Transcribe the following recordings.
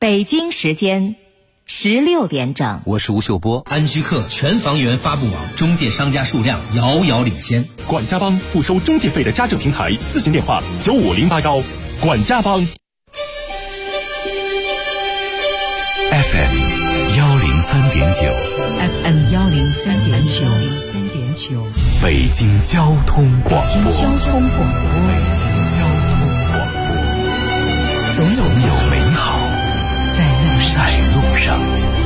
北京时间16点整， 我是吴秀波。 安居客全房源发布网中介商家数量遥遥领先。 管家帮不收中介费的家政平台，咨询电话95081。管家帮 FM 103.9 FM 103.9 北京交通广播。 北京交通广播，总有美好在路上。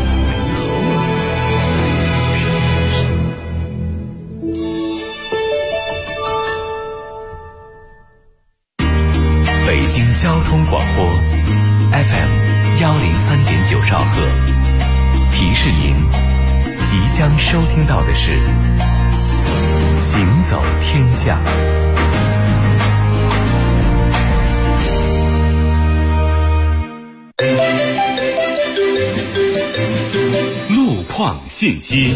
北京交通广播 FM 103.9兆赫，提示您即将收听到的是行走天下。路况信息。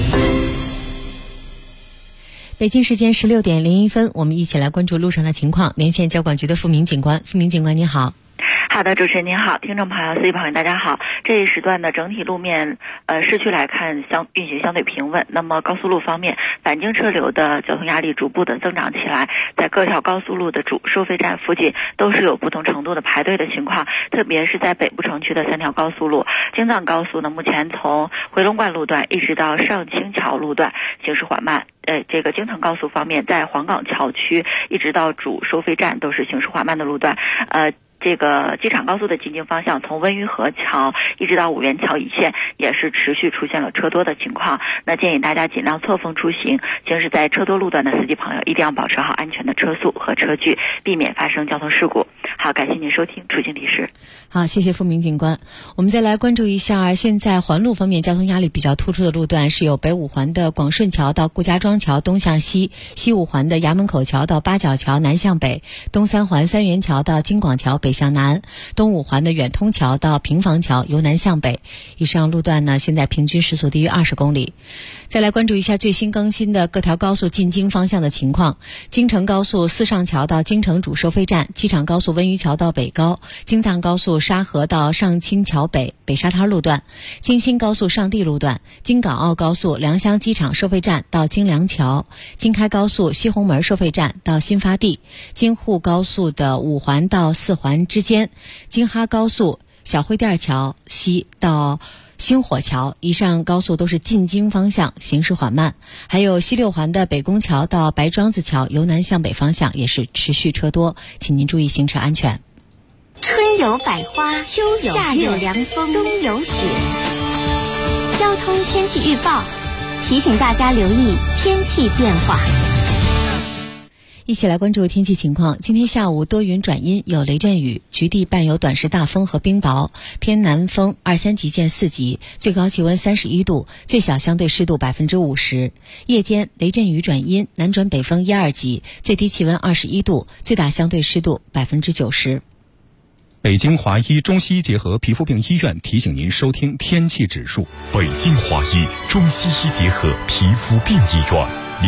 北京时间16点01分，我们一起来关注路上的情况。连线交管局的付明警官，付明警官您好。 好的，主持人您好，听众朋友、司机朋友大家好。这一时段的整体路面，市区来看运行相对平稳。那么高速路方面，返京车流的交通压力逐步的增长起来，在各条高速路的主收费站附近都是有不同程度的排队的情况，特别是在北部城区的3条高速路，京藏高速呢，目前从回龙观路段一直到上清桥路段行驶缓慢。这个京承高速方面，在黄岗桥区一直到主收费站都是行驶缓慢的路段。这个机场高速的进京方向，从温榆河桥一直到五元桥一线也是持续出现了车多的情况。那建议大家尽量错峰出行，行驶在车多路段的司机朋友一定要保持好安全的车速和车距，避免发生交通事故。好，感谢您收听出行提示。 好，谢谢付明警官。我们再来关注一下现在环路方面交通压力比较突出的路段，是有北五环的广顺桥到顾家庄桥东向西，西五环的衙门口桥到八角桥南向北，东三环三元桥到京广桥北向南，东五环的远通桥到平房桥由南向北。以上路段呢，现在平均时速低于20公里。再来关注一下最新更新的各条高速进京方向的情况。京承高速四上桥到京承主收费站，机场高速温榆桥到北高，京藏高速沙河到上清桥北北沙滩路段，京新高速上地路段，京港澳高速良乡机场收费站到京良桥，京开高速西红门收费站到新发地，京沪高速的五环到四环之间，京哈高速小会店桥西到星火桥，以上高速都是进京方向行驶缓慢。还有西六环的北宫桥到白庄子桥由南向北方向也是持续车多，请您注意行车安全。 春有百花，秋有夏有凉风，冬有雪。交通天气预报提醒大家留意天气变化。 一起来关注天气情况。今天下午多云转阴，有雷阵雨，局地伴有短时大风和冰雹，偏南风2、3级见4级，最高气温31度，最小相对湿度50%。夜间雷阵雨转阴，南转北风1、2级，最低气温21度，最大相对湿度90%。 北京华医中西医结合皮肤病医院提醒您收听天气指数。 北京华医中西医结合皮肤病医院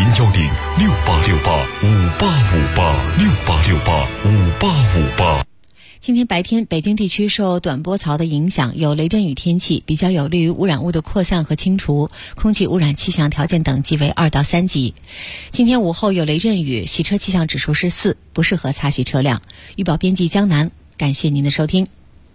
，0106868585858，68685858。 今天白天，北京地区受短波槽的影响，有雷阵雨天气，比较有利于污染物的扩散和清除，空气污染气象条件等级为2到3级。今天午后有雷阵雨，洗车气象指数是4，不适合擦洗车辆。预报编辑江南，感谢您的收听。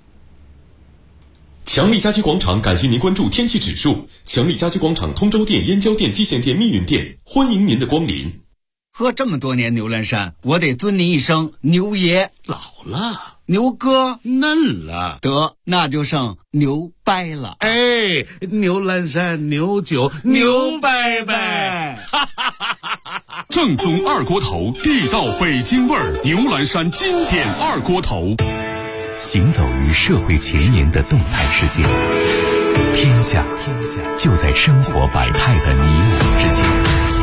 强力家居广场感谢您关注天气指数。强力家居广场通州店、燕郊店、蓟县店、密云店，欢迎您的光临。 喝这么多年牛栏山，我得尊您一声牛爷。 老了， 牛哥嫩了， 得那就剩牛掰了。 哎，牛栏山牛酒牛掰掰， 正宗二锅头，地道北京味儿，牛栏山经典二锅头。 行走于社会前沿的动态世界，天下就在生活百态的你我之间。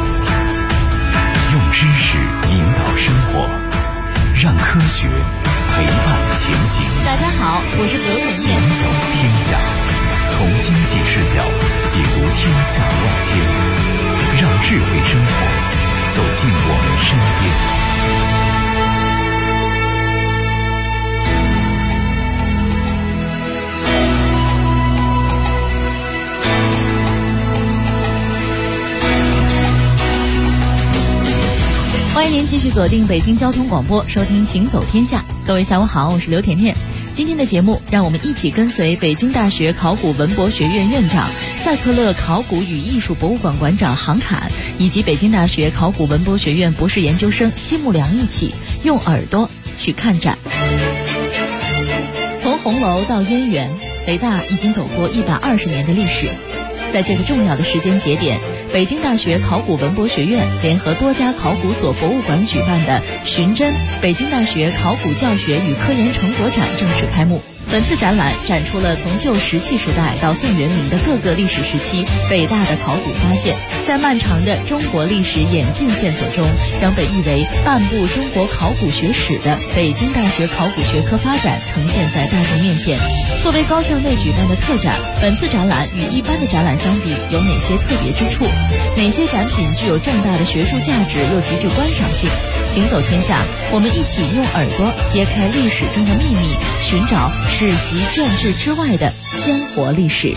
用知识引导生活，让科学陪伴前行。 大家好，我是何文艳。 行走天下，从经济视角解读天下万千，让智慧生活走进我们身边。 欢迎您继续锁定北京交通广播，收听《行走天下》。各位下午好，我是刘甜甜。今天的节目，让我们一起跟随北京大学考古文博学院院长、赛克勒考古与艺术博物馆馆长杭侃，以及北京大学考古文博学院博士研究生奚木良一起用耳朵去看展。从红楼到燕园，北大已经走过120年的历史。在这个重要的时间节点，北京大学考古文博学院联合多家考古所博物馆举办的寻真北京大学考古教学与科研成果展正式开幕。本次展览展出了从旧石器时代到宋元明的各个历史时期北大的考古发现，在漫长的中国历史演进线索中，将被誉为半部中国考古学史的北京大学考古学科发展呈现在大众面前。作为高校内举办的特展，本次展览与一般的展览相比有哪些特别之处？哪些展品具有重大的学术价值又极具观赏性？行走天下，我们一起用耳朵揭开历史中的秘密，寻找史籍卷志之外的鲜活历史。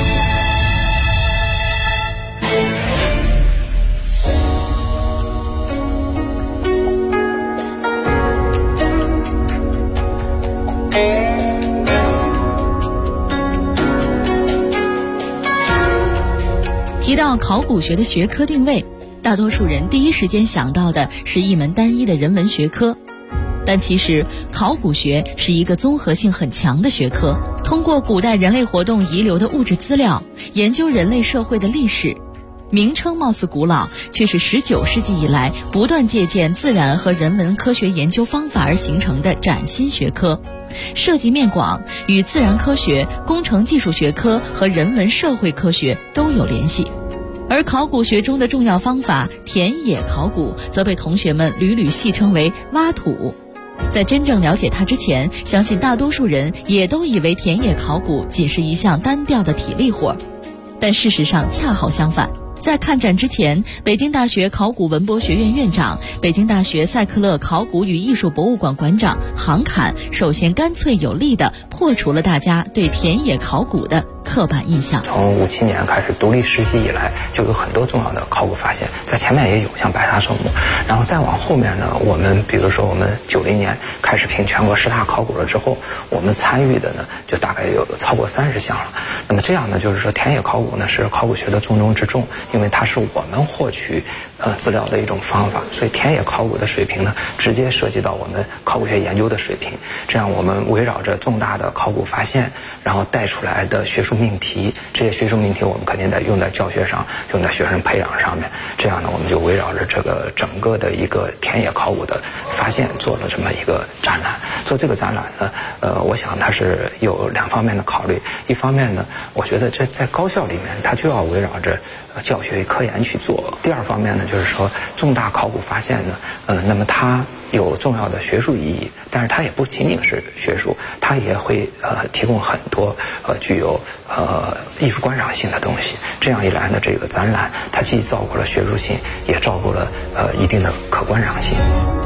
提到考古学的学科定位，大多数人第一时间想到的是一门单一的人文学科，但其实考古学是一个综合性很强的学科，通过古代人类活动遗留的物质资料，研究人类社会的历史。名称貌似古老，却是19世纪以来不断借鉴自然和人文科学研究方法而形成的崭新学科，涉及面广，与自然科学、工程技术学科和人文社会科学都有联系。而考古学中的重要方法田野考古，则被同学们屡屡戏称为挖土。在真正了解它之前，相信大多数人也都以为田野考古仅是一项单调的体力活，但事实上恰好相反。在看展之前，北京大学考古文博学院院长、北京大学赛克勒考古与艺术博物馆馆长杭侃首先干脆有力地破除了大家对田野考古的刻板印象。 从57年开始独立时期以来，就有很多重要的考古发现，在前面也有像白沙圣墓，然后再往后面呢，我们比如说我们90年开始评全国10大考古了之后，我们参与的呢就大概有超过30项了。那么这样呢，就是说田野考古呢是考古学的重中之重，因为它是我们获取资料的一种方法，所以田野考古的水平呢直接涉及到我们考古学研究的水平。这样我们围绕着重大的考古发现，然后带出来的学术命题，这些学术命题我们肯定得用在教学上，用在学生培养上面。这样呢，我们就围绕着这个整个的一个田野考古的发现做了这么一个展览。做这个展览呢，我想它是有2方面的考虑。一方面呢，我觉得这在高校里面它就要围绕着教学与科研去做。第2方面呢，就是说重大考古发现呢，那么它有重要的学术意义，但是它也不仅仅是学术，它也会提供很多具有艺术观赏性的东西。这样一来呢，这个展览它既照顾了学术性，也照顾了一定的可观赏性。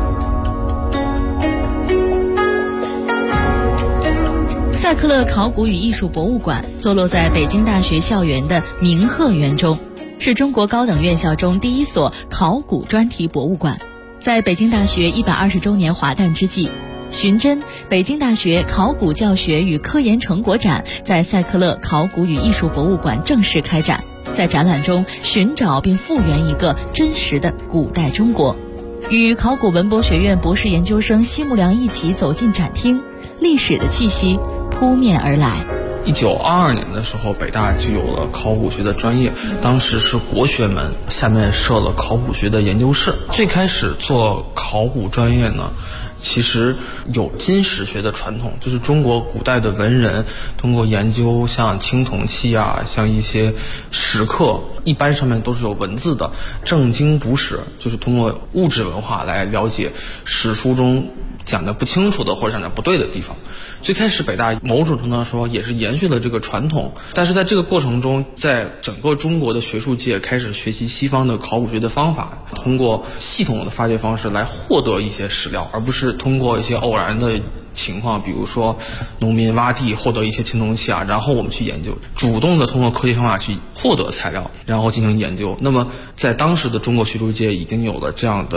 赛克勒考古与艺术博物馆坐落在北京大学校园的明鹤园中，是中国高等院校中第一所考古专题博物馆。在北京大学120周年华诞之际，寻真北京大学考古教学与科研成果展在赛克勒考古与艺术博物馆正式开展。在展览中寻找并复原一个真实的古代中国。与考古文博学院博士研究生奚木良一起走进展厅，历史的气息扑面而来。 1922年的时候，北大就有了考古学的专业，当时是国学门，下面设了考古学的研究室。最开始做考古专业呢，其实有金石学的传统，就是中国古代的文人通过研究像青铜器啊，像一些石刻，一般上面都是有文字的，正经补史，就是通过物质文化来了解史书中讲的不清楚的或者讲的不对的地方。最开始北大某种程度上说也是延续了这个传统，但是在这个过程中，在整个中国的学术界开始学习西方的考古学的方法，通过系统的发掘方式来获得一些史料，而不是通过一些偶然的情况，比如说农民挖地获得一些青铜器啊，然后我们去研究，主动的通过科学方法去获得材料，然后进行研究。那么在当时的中国学术界已经有了这样的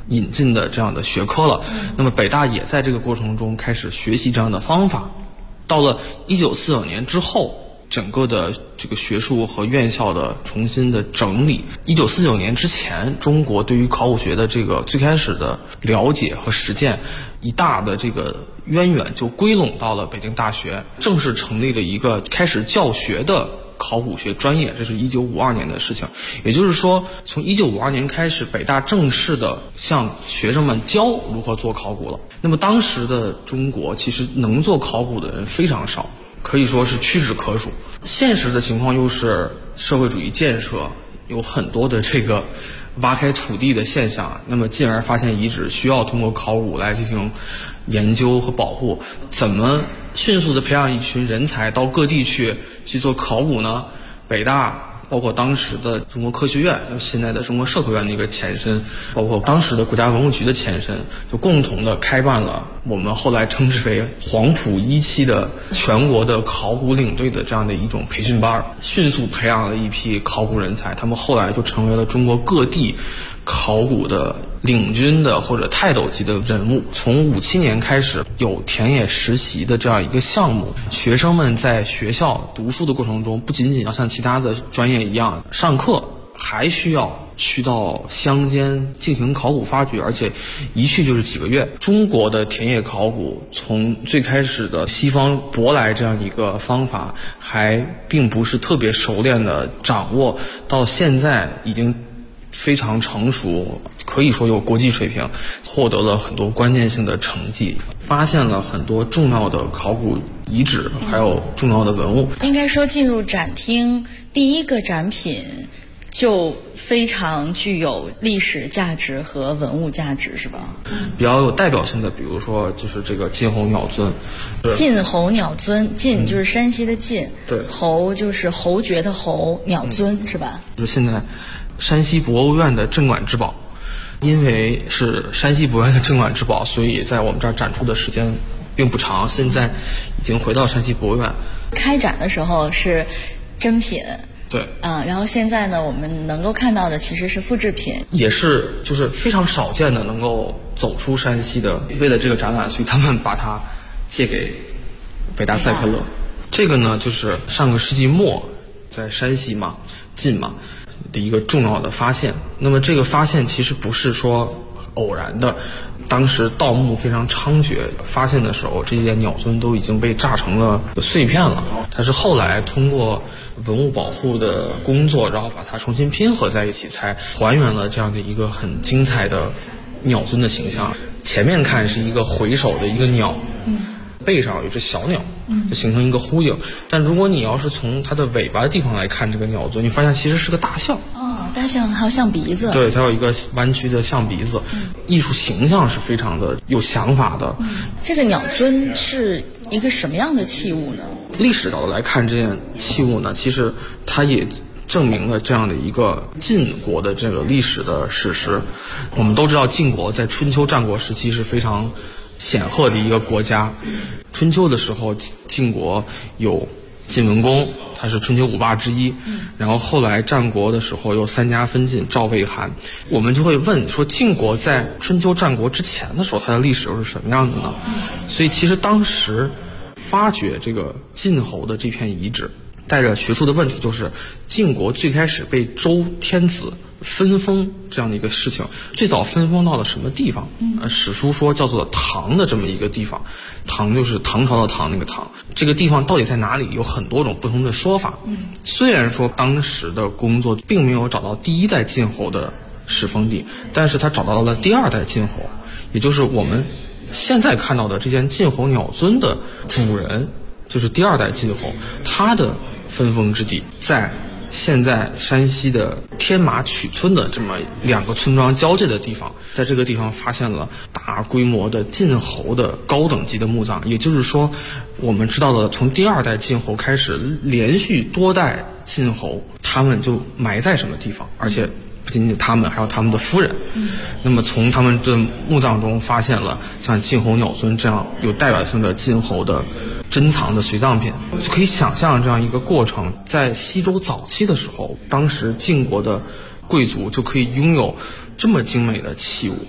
引进的这样的学科了。那么北大也在这个过程中开始学习这样的方法。到了1949年之后，整个的这个学术和院校的重新的整理。1949年之前，中国对于考古学的这个最开始的了解和实践，一大的这个渊源就归拢到了北京大学，正式成立了一个开始教学的考古学专业，这是1952年的事情。也就是说，从1952年开始，北大正式的向学生们教如何做考古了。那么当时的中国其实能做考古的人非常少，可以说是屈指可数。现实的情况又是社会主义建设有很多的这个挖开土地的现象，那么进而发现遗址需要通过考古来进行研究和保护。怎么迅速的培养一群人才到各地去做考古呢？北大包括当时的中国科学院，现在的中国社科院的一个前身，包括当时的国家文物局的前身，就共同的开办了我们后来称之为黄埔一期的全国的考古领队的这样的一种培训班，迅速培养了一批考古人才。他们后来就成为了中国各地考古的领军的或者泰斗级的人物。从57年开始有田野实习的这样一个项目，学生们在学校读书的过程中，不仅仅要像其他的专业一样上课，还需要去到乡间进行考古发掘，而且一去就是几个月。中国的田野考古从最开始的西方舶来这样一个方法，还并不是特别熟练的掌握，到现在已经非常成熟，可以说有国际水平，获得了很多关键性的成绩，发现了很多重要的考古遗址，还有重要的文物。 应该说进入展厅第一个展品就非常具有历史价值和文物价值，是吧？ 比较有代表性的，比如说就是这个晋侯鸟尊。 晋侯鸟尊，晋就是山西的晋， 对， 侯就是侯爵的侯，鸟尊是吧？ 就是现在山西博物院的镇馆之宝。因为是山西博物院的镇馆之宝，所以在我们这儿展出的时间并不长，现在已经回到山西博物院。 开展的时候是真品， 对， 然后现在呢，我们能够看到的其实是复制品， 也是就是非常少见的能够走出山西的。为了这个展览，所以他们把它借给北大赛克勒。这个呢，就是上个世纪末在山西嘛，晋嘛的一个重要的发现。那么这个发现其实不是说偶然的，当时盗墓非常猖獗，发现的时候这些鸟尊都已经被炸成了碎片了。但是后来通过文物保护的工作，然后把它重新拼合在一起，才还原了这样的一个很精彩的鸟尊的形象。前面看是一个回首的一个鸟，背上有只小鸟，就形成一个呼应。但如果你要是从它的尾巴的地方来看这个鸟尊，你发现其实是个大象。 大象还有象鼻子， 对，它有一个弯曲的象鼻子，艺术形象是非常的有想法的。 这个鸟尊是一个什么样的器物呢？ 历史角度来看，这件器物呢，其实它也证明了这样的一个晋国的这个历史的史实。我们都知道晋国在春秋战国时期是非常显赫的一个国家。春秋的时候，晋国有晋文公，他是春秋五霸之一。然后后来战国的时候有三家分晋，赵魏韩。我们就会问说，晋国在春秋战国之前的时候，它的历史又是什么样子呢？所以其实当时发掘这个晋侯的这片遗址，带着学术的问题，就是晋国最开始被周天子分封这样的一个事情，最早分封到了什么地方？史书说叫做唐的这么一个地方，唐就是唐朝的唐那个唐。这个地方到底在哪里？有很多种不同的说法。虽然说当时的工作并没有找到第一代晋侯的始封地，但是他找到了第二代晋侯，也就是我们现在看到的这件晋侯鸟尊的主人，就是第二代晋侯，他的分封之地在现在山西的天马曲村的这么两个村庄交界的地方。在这个地方发现了大规模的晋侯的高等级的墓葬，也就是说我们知道的从第二代晋侯开始，连续多代晋侯他们就埋在什么地方，而且不仅仅他们，还有他们的夫人。那么从他们的墓葬中发现了像晋侯鸟尊这样有代表性的晋侯的珍藏的随葬品，就可以想象这样一个过程。在西周早期的时候，当时晋国的贵族就可以拥有这么精美的器物，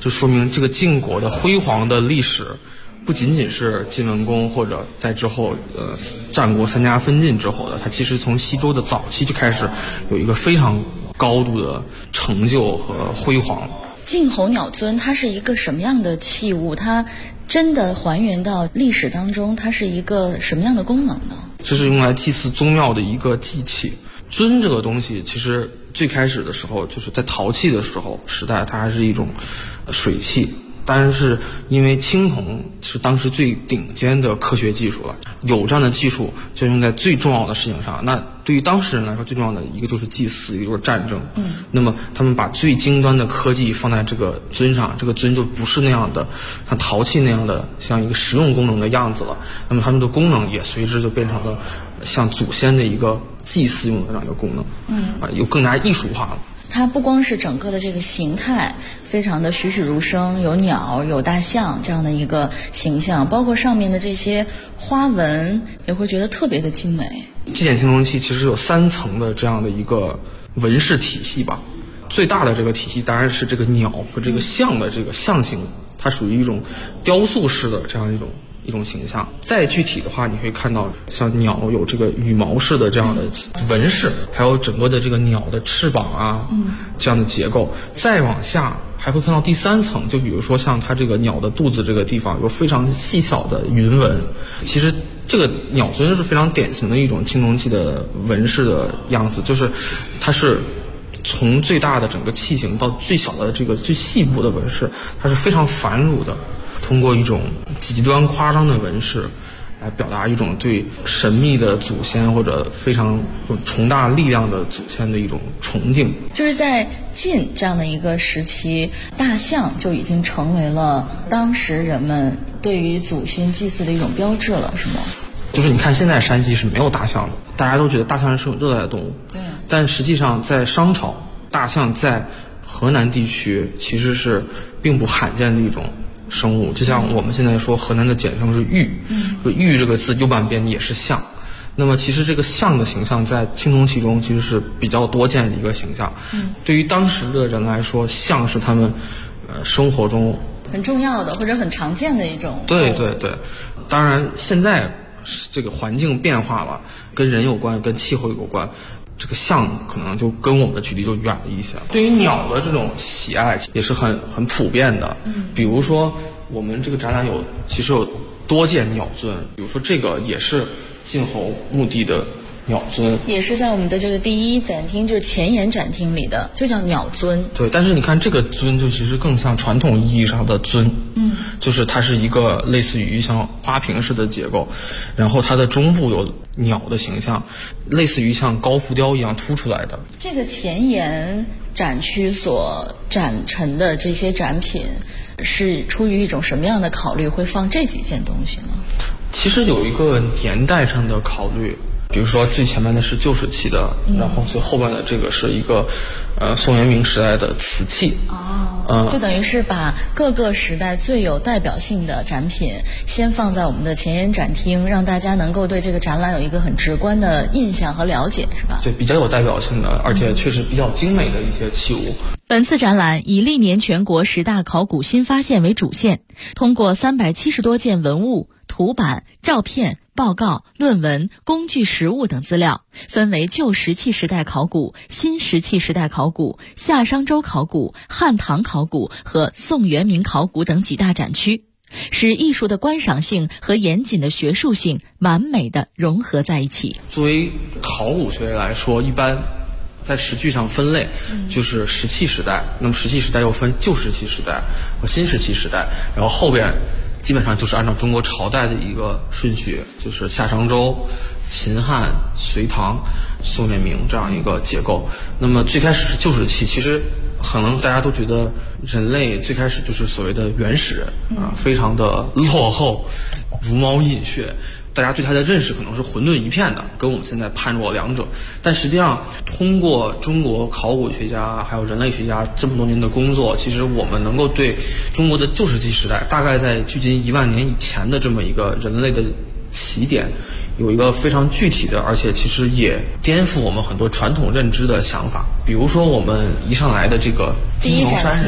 就说明这个晋国的辉煌的历史不仅仅是晋文公或者在之后战国三家分晋之后的，它其实从西周的早期就开始有一个非常高度的成就和辉煌。 晋侯鸟尊它是一个什么样的器物？它真的还原到历史当中，它是一个什么样的功能呢？ 这是用来祭祀宗庙的一个祭器。尊这个东西其实最开始的时候就是在陶器的时代，它还是一种水器，但是因为青铜是当时最顶尖的科学技术了，有这样的技术就用在最重要的事情上。那对于当事人来说，最重要的一个就是祭祀，一个就是战争。那么他们把最尖端的科技放在这个尊上，这个尊就不是那样的像陶器那样的像一个实用功能的样子了。那么他们的功能也随之就变成了像祖先的一个祭祀用的这样一个功能，有更加艺术化了。 它不光是整个的这个形态非常的栩栩如生，有鸟有大象这样的一个形象，包括上面的这些花纹也会觉得特别的精美。 这件青铜器其实有3层的这样的一个纹饰体系吧。最大的这个体系当然是这个鸟和这个象的这个象形，它属于一种雕塑式的这样一种形象。再具体的话，你会看到像鸟有这个羽毛式的这样的纹饰，还有整个的这个鸟的翅膀啊，这样的结构。再往下还会看到第3层，就比如说像它这个鸟的肚子这个地方有非常细小的云纹。其实这个鸟尊是非常典型的一种青铜器的纹饰的样子，就是它是从最大的整个器型到最小的这个最细部的纹饰，它是非常繁缛的，通过一种极端夸张的纹饰来表达一种对神秘的祖先或者非常有重大力量的祖先的一种崇敬。 就是在晋这样的一个时期，大象就已经成为了当时人们对于祖先祭祀的一种标志了，是吗？ 就是你看现在山西是没有大象的，大家都觉得大象是种热带动物，但实际上在商朝，大象在河南地区其实是并不罕见的一种生物。就像我们现在说河南的简称是豫，豫这个字右半边也是象。那么其实这个象的形象在青铜器中其实是比较多见的一个形象。对于当时的人来说，象是他们生活中很重要的或者很常见的一种。 对。当然现在这个环境变化了，跟人有关，跟气候有关，这个象可能就跟我们的距离就远了一些。对于鸟的这种喜爱也是很普遍的。比如说我们这个展览其实有多件鸟尊，比如说这个也是晋侯墓地的鸟尊， 也是在我们的这个第1展厅，就是前沿展厅里的，就叫鸟尊。 对，但是你看这个尊就其实更像传统意义上的尊，就是它是一个类似于像花瓶式的结构，然后它的中部有鸟的形象，类似于像高浮雕一样凸出来的。 这个前沿展区所展陈的这些展品是出于一种什么样的考虑会放这几件东西呢？ 其实有一个年代上的考虑，比如说最前面的是旧石器的，然后最后面的这个是一个宋元明时代的瓷器。 就等于是把各个时代最有代表性的展品先放在我们的前沿展厅，让大家能够对这个展览有一个很直观的印象和了解，是吧？对， 比较有代表性的，而且确实比较精美的一些器物。 本次展览以历年全国10大考古新发现为主线，通过370多件文物、图版、照片、报告、论文、工具实物等资料，分为旧石器时代考古、新石器时代考古、夏商周考古、汉唐考古和宋元明考古等几大展区，使艺术的观赏性和严谨的学术性完美地融合在一起。 作为考古学来说，一般在石具上分类就是石器时代，那么石器时代又分旧石器时代和新石器时代，然后后边基本上就是按照中国朝代的一个顺序，就是夏商周、秦汉、隋唐、宋元明这样一个结构。那么最开始是旧石器，其实可能大家都觉得人类最开始就是所谓的原始人非常的落后，茹毛饮血，大家对它的认识可能是混沌一片的，跟我们现在判若两者。但实际上通过中国考古学家还有人类学家这么多年的工作，其实我们能够对中国的旧石器时代，大概在距今1万年以前的这么一个人类的起点，有一个非常具体的，而且其实也颠覆我们很多传统认知的想法。比如说我们一上来的这个第1展厅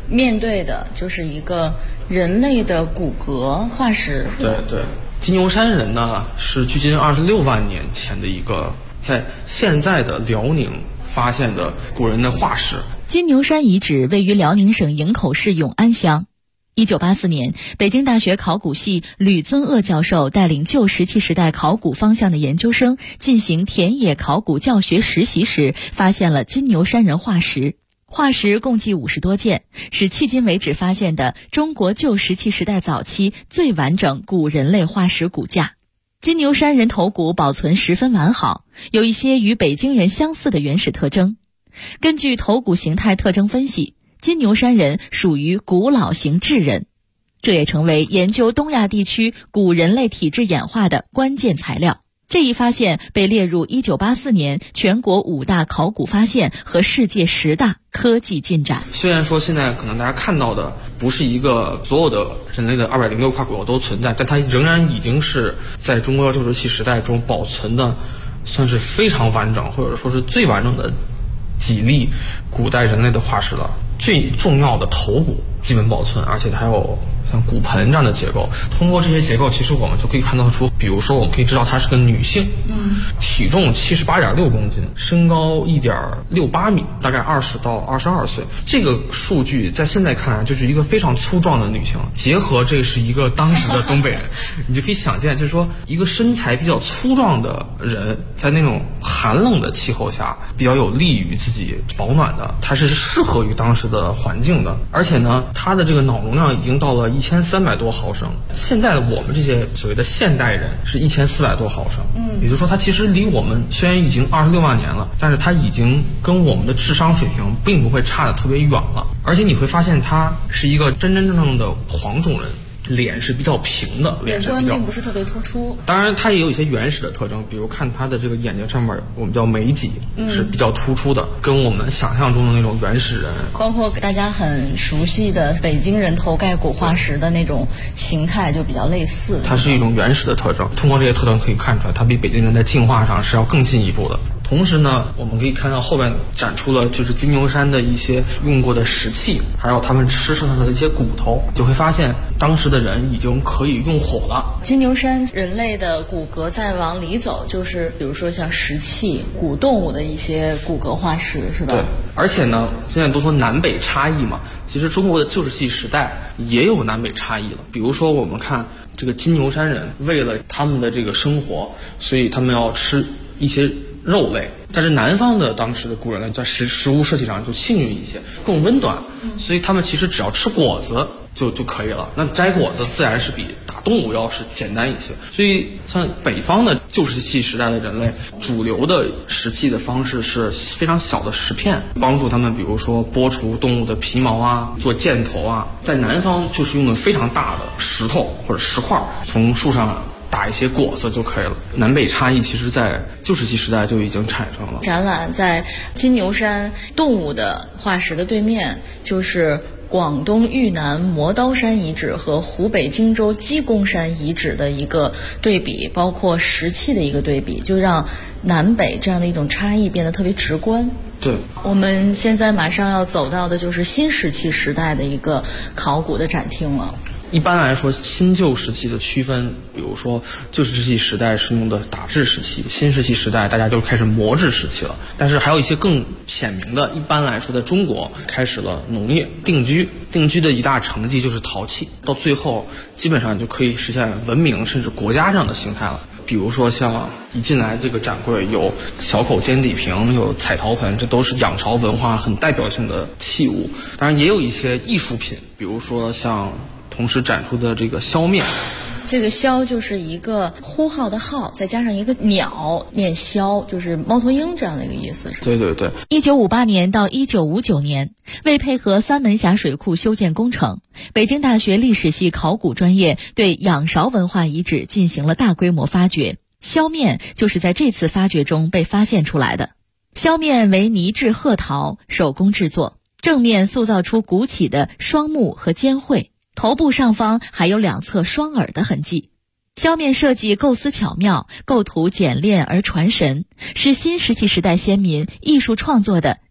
面对的就是一个人类的骨骼化石。 对对，金牛山人呢是距今26万年前的一个在现在的辽宁发现的古人的化石。 金牛山遗址位于辽宁省营口市永安乡。1984年，北京大学考古系吕尊鄂教授带领旧石器时代考古方向的研究生进行田野考古教学实习时，发现了金牛山人化石。化石共计50多件，是迄今为止发现的中国旧石器时代早期最完整古人类化石骨架。金牛山人头骨保存十分完好，有一些与北京人相似的原始特征。根据头骨形态特征分析，金牛山人属于古老型智人，这也成为研究东亚地区古人类体质演化的关键材料。这一发现被列入1984年全国5大考古发现和世界10大科技进展。 虽然说现在可能大家看到的不是一个所有的人类的206块骨头都存在，但它仍然已经是在中国旧石器时代中保存的算是非常完整，或者说是最完整的几例古代人类的化石了。最重要的头骨基本保存，而且还有像骨盆这样的结构。通过这些结构，其实我们就可以看到出，比如说我们可以知道她是个女性，体重78.6公斤，身高1.68米，大概20到22岁。这个数据在现在看来就是一个非常粗壮的女性，结合这是一个当时的东北人，你就可以想见，就是说一个身材比较粗壮的人，在那种寒冷的气候下比较有利于自己保暖的，它是适合于当时的环境的。而且呢，它的这个脑容量已经到了1300多毫升，现在我们这些所谓的现代人是1400多毫升，也就是说它其实离我们虽然已经26万年了，但是它已经跟我们的智商水平并不会差得特别远了。而且你会发现它是一个真真正正的黄种人，脸是比较平的，脸是比较， 并不是特别突出。 当然它也有一些原始的特征，比如看它的这个眼睛上面我们叫眉脊是比较突出的，跟我们想象中的那种原始人， 包括大家很熟悉的北京人头盖骨化石的那种形态就比较类似。 它是一种原始的特征，通过这些特征可以看出来它比北京人在进化上是要更进一步的。同时呢，我们可以看到后面展出了就是金牛山的一些用过的石器，还有他们吃剩下的一些骨头，就会发现当时的人已经可以用火了。 金牛山人类的骨骼再往里走，就是比如说像石器、古动物的一些骨骼化石，是吧？ 对，而且呢，现在都说南北差异嘛，其实中国的旧石器时代也有南北差异了。比如说我们看这个金牛山人，为了他们的这个生活，所以他们要吃一些肉类，但是南方的当时的古人类在食物设计上就幸运一些，更温暖，所以他们其实只要吃果子就可以了。那摘果子自然是比打动物要是简单一些。所以像北方的旧石器时代的人类，主流的石器的方式是非常小的石片，帮助他们比如说剥除动物的皮毛啊，做箭头啊。在南方就是用的非常大的石头或者石块，从树上打一些果子就可以了。南北差异其实在旧石器时代就已经产生了。 展览在金牛山动物的化石的对面，就是广东豫南磨刀山遗址和湖北荆州鸡公山遗址的一个对比，包括石器的一个对比，就让南北这样的一种差异变得特别直观。 对， 我们现在马上要走到的就是新石器时代的一个考古的展厅了。 一般来说，新旧石器的区分，比如说旧石器时代是用的打制石器，新石器时代大家就开始磨制石器了。但是还有一些更显明的，一般来说在中国开始了农业定居的一大成绩就是陶器，到最后基本上就可以实现文明甚至国家这样的形态了。比如说像一进来这个展柜有小口尖底瓶，有彩陶盆，这都是仰韶文化很代表性的器物。当然也有一些艺术品，比如说像同时展出的这个削面， 这个削就是一个呼号的号，再加上一个鸟念削，就是猫头鹰这样的一个意思。 对对对。 1958年到1959年，为配合三门峡水库修建工程，北京大学历史系考古专业对仰韶文化遗址进行了大规模发掘。削面就是在这次发掘中被发现出来的。削面为泥质褐陶，手工制作，正面塑造出鼓起的双目和尖喙，头部上方还有两侧双耳的痕迹。削面设计构思巧妙，构图简练而传神，是新石器时代先民艺术创作的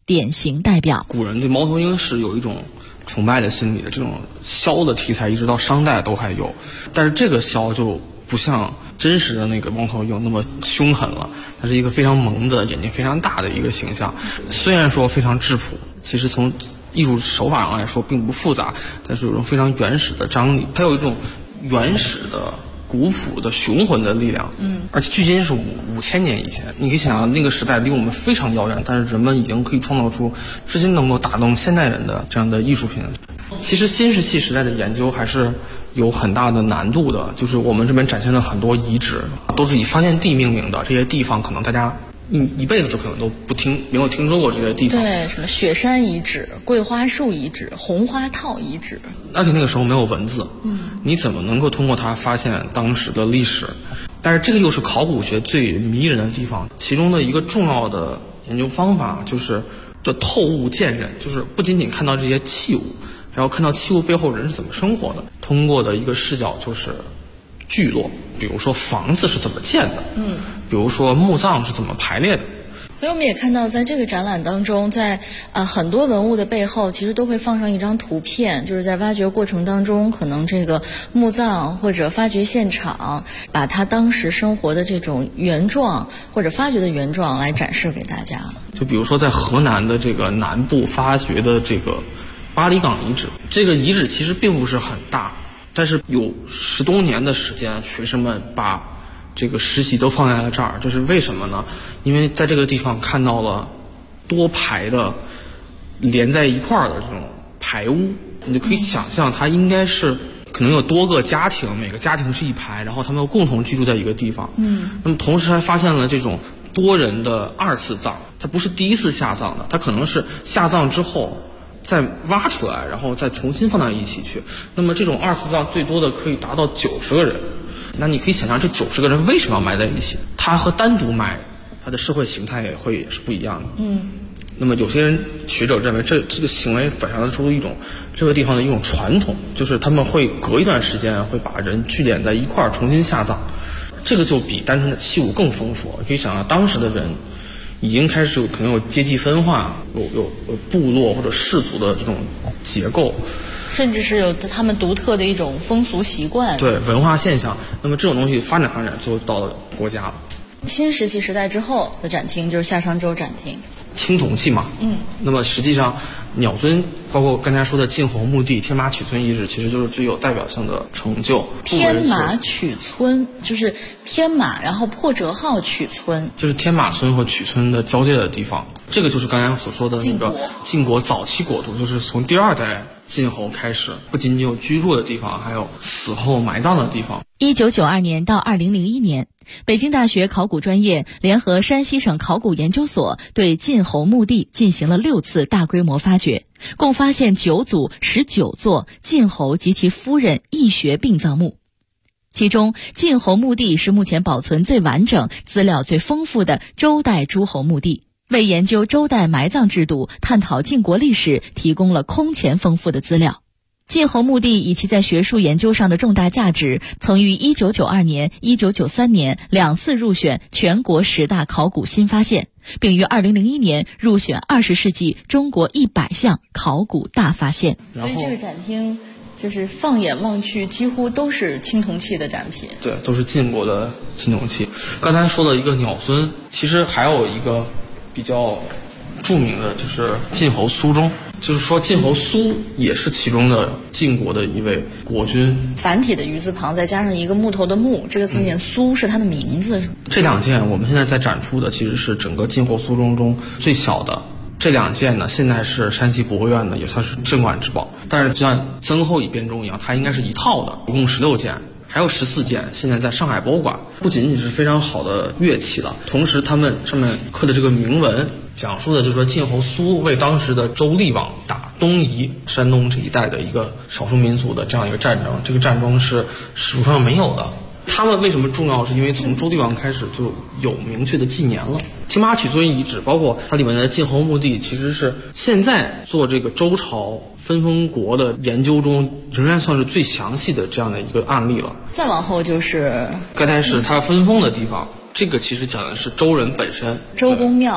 典型代表。 古人对猫头鹰是有一种崇拜的心理的，这种枭的题材一直到商代都还有，但是这个枭就不像真实的那个猫头鹰那么凶狠了，它是一个非常萌的、眼睛非常大的一个形象。虽然说非常质朴，其实从艺术手法上来说并不复杂，但是有一种非常原始的张力，它有一种原始的古朴的雄浑的力量。而且距今是5000年以前，你可以想象那个时代离我们非常遥远，但是人们已经可以创造出至今能够打动现代人的这样的艺术品。其实新石器时代的研究还是有很大的难度的，就是我们这边展现了很多遗址，都是以发现地命名的，这些地方可能大家一辈子都可能都没有听说过这些地方。 对，什么雪山遗址、桂花树遗址、红花套遗址。 而且那个时候没有文字，你怎么能够通过它发现当时的历史？但是这个又是考古学最迷人的地方，其中的一个重要的研究方法就是透物见人，就是不仅仅看到这些器物，还要看到器物背后人是怎么生活的。通过的一个视角就是聚落，比如说房子是怎么建的，比如说墓葬是怎么排列的。 所以我们也看到，在这个展览当中，在很多文物的背后，其实都会放上一张图片，就是在挖掘过程当中，可能这个墓葬或者发掘现场，把它当时生活的这种原状或者发掘的原状来展示给大家。 就比如说在河南的这个南部发掘的这个八里岗遗址，这个遗址其实并不是很大，但是有10多年的时间，学生们把这个实习都放在了这儿。这是为什么呢？因为在这个地方看到了多排的连在一块儿的这种排屋，你就可以想象它应该是可能有多个家庭，每个家庭是一排，然后他们共同居住在一个地方。那么同时还发现了这种多人的2次葬，它不是第一次下葬的，它可能是下葬之后再挖出来，然后再重新放在一起去。那么这种2次葬最多的可以达到90个人。那你可以想象这90个人为什么要埋在一起？他和单独埋，他的社会形态也是不一样的。那么有些人学者认为这个行为反映出一种这个地方的一种传统，就是他们会隔一段时间会把人聚敛在一块儿重新下葬。这个就比单纯的器物更丰富。可以想象当时的人已经开始可能有阶级分化，有部落或者氏族的这种结构， 甚至是有他们独特的一种风俗习惯， 对文化现象。那么这种东西发展，最后到了国家了。 新石器时代之后的展厅就是夏商周展厅， 青铜器嘛。那么实际上鸟尊包括刚才说的晋侯墓地、天马曲村遗址，其实就是最有代表性的成就。 天马曲村就是天马，然后破折号曲村， 就是天马村和曲村的交界的地方。这个就是刚才所说的那个晋国早期国土，就是从第2代晋侯开始，不仅仅有居住的地方，还有死后埋葬的地方。 1992年到2001年，北京大学考古专业联合山西省考古研究所对晋侯墓地进行了6次大规模发掘，共发现9组19座晋侯及其夫人义学殡葬墓。其中，晋侯墓地是目前保存最完整、资料最丰富的周代诸侯墓地，为研究周代埋葬制度、探讨晋国历史提供了空前丰富的资料。晋侯墓地以其在学术研究上的重大价值，曾于1992年、1993年2次入选全国10大考古新发现，并于2001年入选20世纪中国100项考古大发现。所以这个展厅就是放眼望去几乎都是青铜器的展品。 对，都是晋国的青铜器。刚才说了一个鸟尊，其实还有一个比较著名的就是晋侯苏中，就是说晋侯苏也是其中的晋国的一位国君。 繁体的鱼字旁再加上一个木头的木，这个字念苏，是他的名字。 这2件我们现在在展出的其实是整个晋侯苏中中最小的。这2件呢，现在是山西博物院的，也算是镇馆之宝。但是就像曾后乙编钟一样，它应该是一套的，一共16件。还有14件现在在上海博物馆。不仅仅是非常好的乐器了，同时他们上面刻的这个铭文讲述的就是说晋侯苏为当时的周厉王打东夷，山东这一带的一个少数民族的这样一个战争。这个战争是史书上没有的。他们为什么重要？是因为从周厉王开始就有明确的纪年了。天马曲村遗址包括它里面的晋侯墓地，其实是现在做这个周朝分封国的研究中仍然算是最详细的这样的一个案例了。 再往后就是刚才是他分封的地方，这个其实讲的是周人本身， 周公庙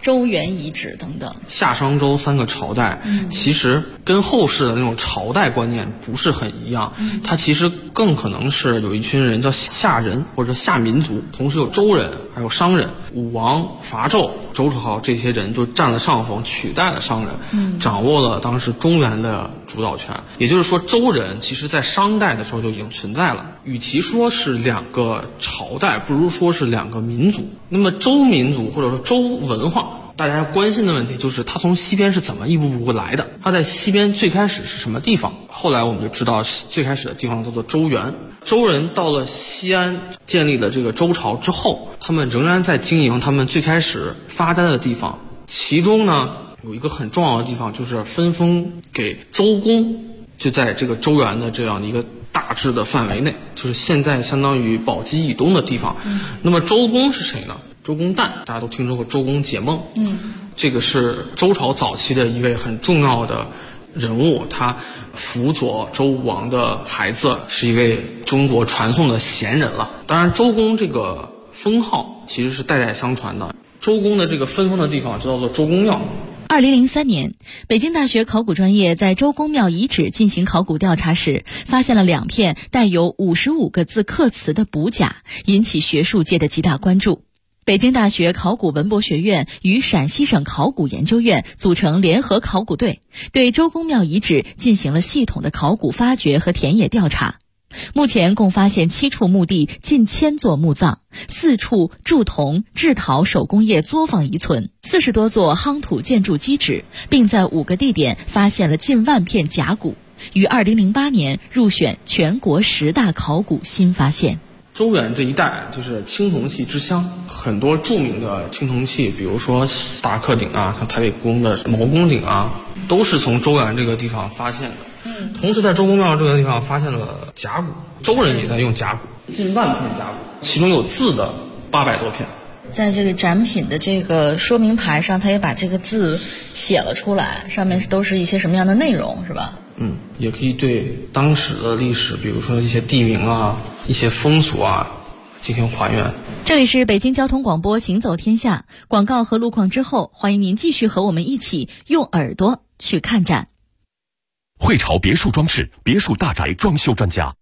周原遗址等等。 夏商周3个朝代，其实跟后世的那种朝代观念不是很一样，它其实更可能是有一群人叫夏人或者夏民族，同时有周人还有商人，武王伐纣，周朝这些人就占了上风，取代了商人，掌握了当时中原的主导权。也就是说，周人其实在商代的时候就已经存在了，与其说是2个朝代，不如说是2个民族。那么周民族或者说周文化，大家关心的问题就是它从西边是怎么一步步来的，它在西边最开始是什么地方。后来我们就知道最开始的地方叫做周原。周人到了西安建立了这个周朝之后，他们仍然在经营他们最开始发展的地方，其中呢有一个很重要的地方，就是分封给周公，就在这个周原的这样的一个大致的范围内，就是现在相当于宝鸡以东的地方。那么周公是谁呢？周公旦，大家都听说过周公解梦，这个是周朝早期的一位很重要的人物，他辅佐周武王的孩子，是一位中国传颂的贤人了。当然，周公这个封号其实是代代相传的。周公的这个分封的地方就叫做周公庙。 2003年，北京大学考古专业在周公庙遗址进行考古调查时，发现了2片带有55个字刻词的卜甲，引起学术界的极大关注。北京大学考古文博学院与陕西省考古研究院组成联合考古队，对周公庙遗址进行了系统的考古发掘和田野调查。目前共发现7处墓地近1000座墓葬，4处铸铜、制陶手工业作坊遗存，40多座夯土建筑基址，并在5个地点发现了近10000片甲骨，于2008年入选全国10大考古新发现。 周原这一带就是青铜器之乡，很多著名的青铜器，比如说大克鼎啊，像台北故宫的毛公鼎啊，都是从周原这个地方发现的。同时在周公庙这个地方发现了甲骨，周人也在用甲骨，近10000片甲骨，其中有字的800多片。 在这个展品的这个说明牌上，他也把这个字写了出来，上面都是一些什么样的内容，是吧？ 也可以对当时的历史，比如说一些地名啊、一些风俗啊进行还原。 这里是北京交通广播行走天下，广告和路况之后，欢迎您继续和我们一起用耳朵去看展。 汇潮别墅装饰，别墅大宅装修专家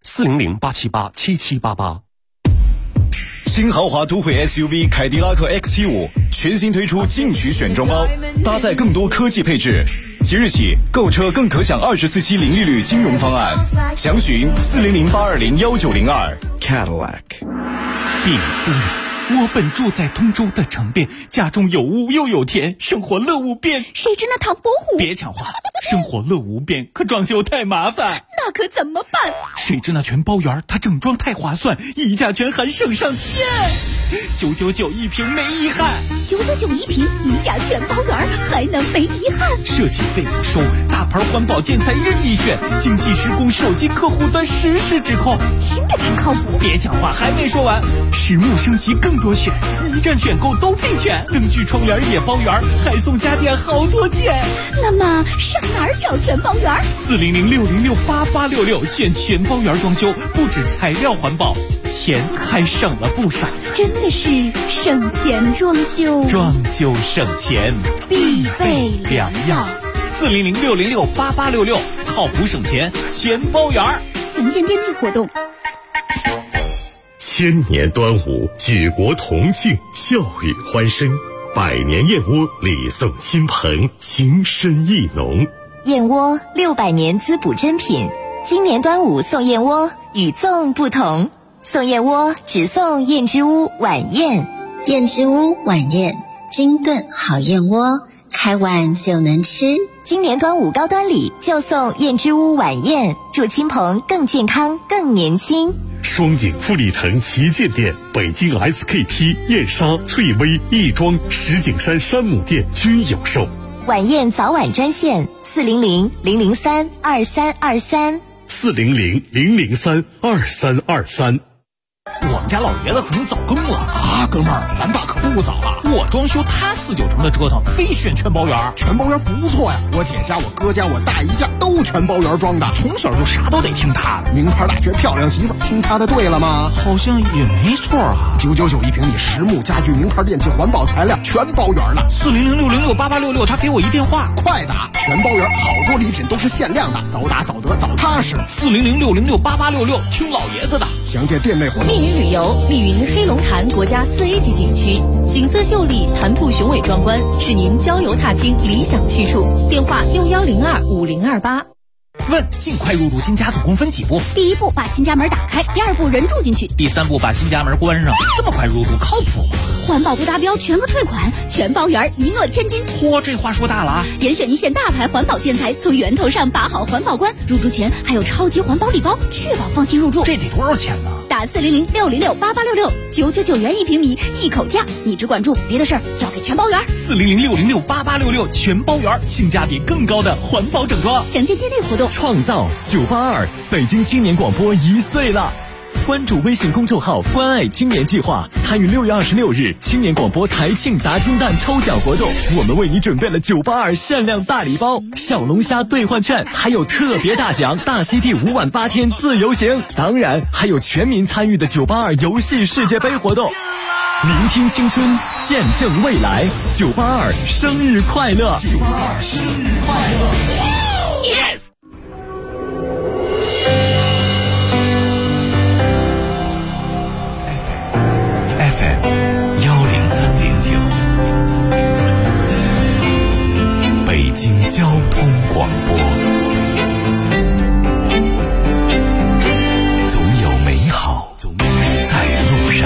，400-878-7788。 新豪华都会 SUV 凯迪拉克 XT5 全新推出进取选装包，搭载更多科技配置。即日起购车更可享24期零利率金融方案，详询400-820-1902。 Cadillac。 禀夫人，我本住在通州的城边，家中有屋又有田，生活乐无边。 谁知那唐伯虎…… 别讲话，生活乐无边，可装修太麻烦。 那可怎么办？ 谁知那全包园，它整装太划算，溢价全含省上天，999一平没遗憾。 999一平，溢价全包园，还能没遗憾？ 设计费不收，大牌环保建材任意选，精细施工，手机客户端实时指控， 听着挺靠谱。 别讲话，还没说完，实木升级更多选，一站选购都配全，灯具窗帘也包圆，还送家电好多件。 那么上哪儿找全包园？400-606-8866， 选全包园装修，不止材料环保，钱还省了不少。 真的是省钱装修， 装修省钱必备良药。 400-606-8866，靠谱省钱全包园。 详见店内活动。 千年端午，举国同庆，笑语欢声。100年燕窝，礼送亲朋，情深意浓。 燕窝600年滋补珍品，今年端午送燕窝，与粽不同。送燕窝只送燕之屋晚宴， 燕之屋晚宴，精炖好燕窝，开碗就能吃。 今年端午高端礼就送燕之屋晚宴，祝亲朋更健康更年轻。 双井富力城旗舰店、北京 SKP、燕莎、翠微、亦庄、石景山山姆店均有售。 晚宴早晚专线400-003-2323 400-003-2323。 我们家老爷子可能早更了啊，哥们儿，咱把可不早了，我装修他4-9成的折腾，非选全包圆。 全包圆不错呀，我姐家、我哥家、我大姨家都全包圆装的， 从小就啥都得听他的。 名牌大学漂亮媳妇，听他的对了吗？ 好像也没错啊。 999一平米，实木家具、名牌电器、环保材料，全包圆了。 400-606-8866，他给我一电话， 快打！全包圆，好多礼品都是限量的，早打早得早踏实。 400-606-8866，听老爷子的。 详见店内活动。 密云旅游，密云黑龙潭国家4A 级景区，景色秀丽，潭瀑雄伟壮观，是您郊游踏青理想去处。电话61025028。 问：尽快入住新家总共分几步？ 第一步把新家门打开，第二步人住进去， 第3步把新家门关上。这么快入住靠谱吗？ 环保不达标全额退款，全包圆一诺千金。 嚯，这话说大了啊！ 严选一线大牌环保建材，从源头上把好环保关。入住前还有超级环保礼包，确保放心入住。 这得多少钱呢？ 打400-606-8866，999元1平米，一口价。你只管住，别的事儿交给全包圆。 400-606-8866，全包圆，性价比更高的环保整装。 详见店内活动。 创造982，北京青年广播1岁了。关注微信公众号关爱青年计划，参与6月26日青年广播台庆砸金蛋抽奖活动，我们为你准备了982限量大礼包、小龙虾兑换券，还有特别大奖大溪地5晚8天自由行，当然还有全民参与的982游戏世界杯活动。聆听青春，见证未来，982生日快乐！982生日快乐 ！Yes。 103.9，北京交通广播，总有美好在路上。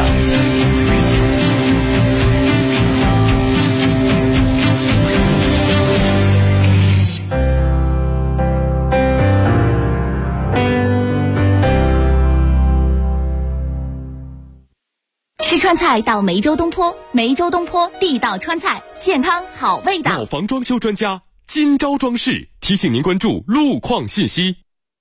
吃川菜到梅州东坡，梅州东坡地道川菜，健康好味道。 老房装修专家金招装饰提醒您关注路况信息。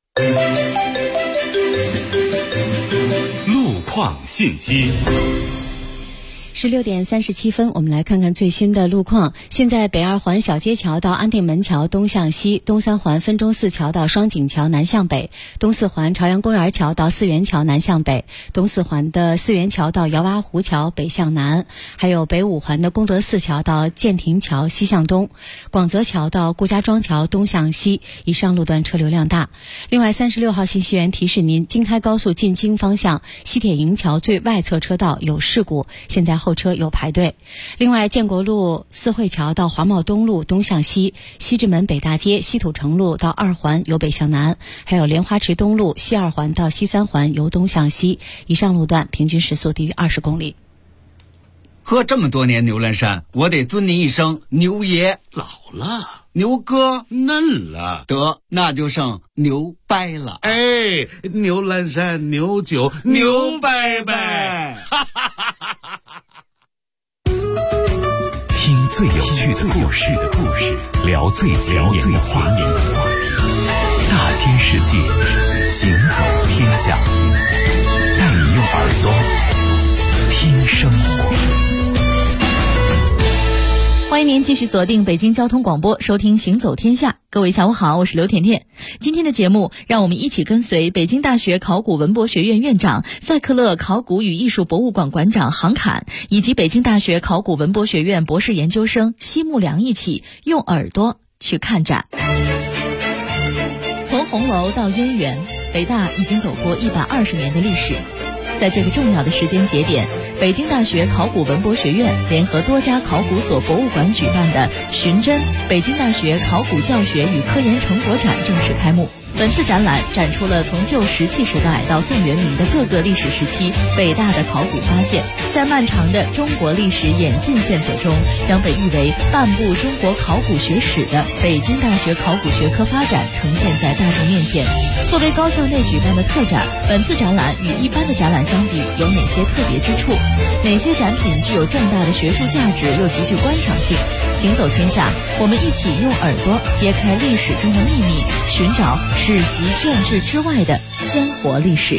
路况信息。 16点37分，我们来看看最新的路况。现在北2环小街桥到安定门桥东向西，东3环分钟寺桥到双井桥南向北，东4环朝阳公园桥到四元桥南向北，东4环的四元桥到姚洼湖桥北向南，还有北5环的功德寺桥到建亭桥西向东，广泽桥到顾家庄桥东向西，以上路段车流量大。另外36号信息源提示您，京开高速进京方向西铁营桥最外侧车道有事故，现在后车有排队。另外，建国路四惠桥到华贸东路东向西，西直门北大街西土城路到2环由北向南，还有莲花池东路西2环到西3环由东向西，以上路段平均时速低于20公里。 喝这么多年牛栏山，我得尊您一声牛爷。 老了， 牛哥嫩了， 得那就剩牛掰了。 哎，牛栏山牛酒牛掰掰。 听最有趣的故事，聊最前沿的话题，大千世界，行走天下，带你用耳朵听生活。 欢迎您继续锁定北京交通广播，收听行走天下。各位下午好，我是刘甜甜。今天的节目，让我们一起跟随北京大学考古文博学院院长、赛克勒考古与艺术博物馆馆长杭侃，以及北京大学考古文博学院博士研究生奚木良一起用耳朵去看展。从红楼到燕园，北大已经走过120年的历史。在这个重要的时间节点，北京大学考古文博学院联合多家考古所博物馆举办的寻真北京大学考古教学与科研成果展正式开幕。本次展览展出了从旧石器时代到宋元明的各个历史时期北大的考古发现，在漫长的中国历史演进线索中，将被誉为半部中国考古学史的北京大学考古学科发展呈现在大众面前。作为高校内举办的特展，本次展览与一般的展览相比有哪些特别之处？哪些展品具有重大的学术价值又极具观赏性？行走天下，我们一起用耳朵揭开历史中的秘密，寻找史籍卷帙之外的鲜活历史。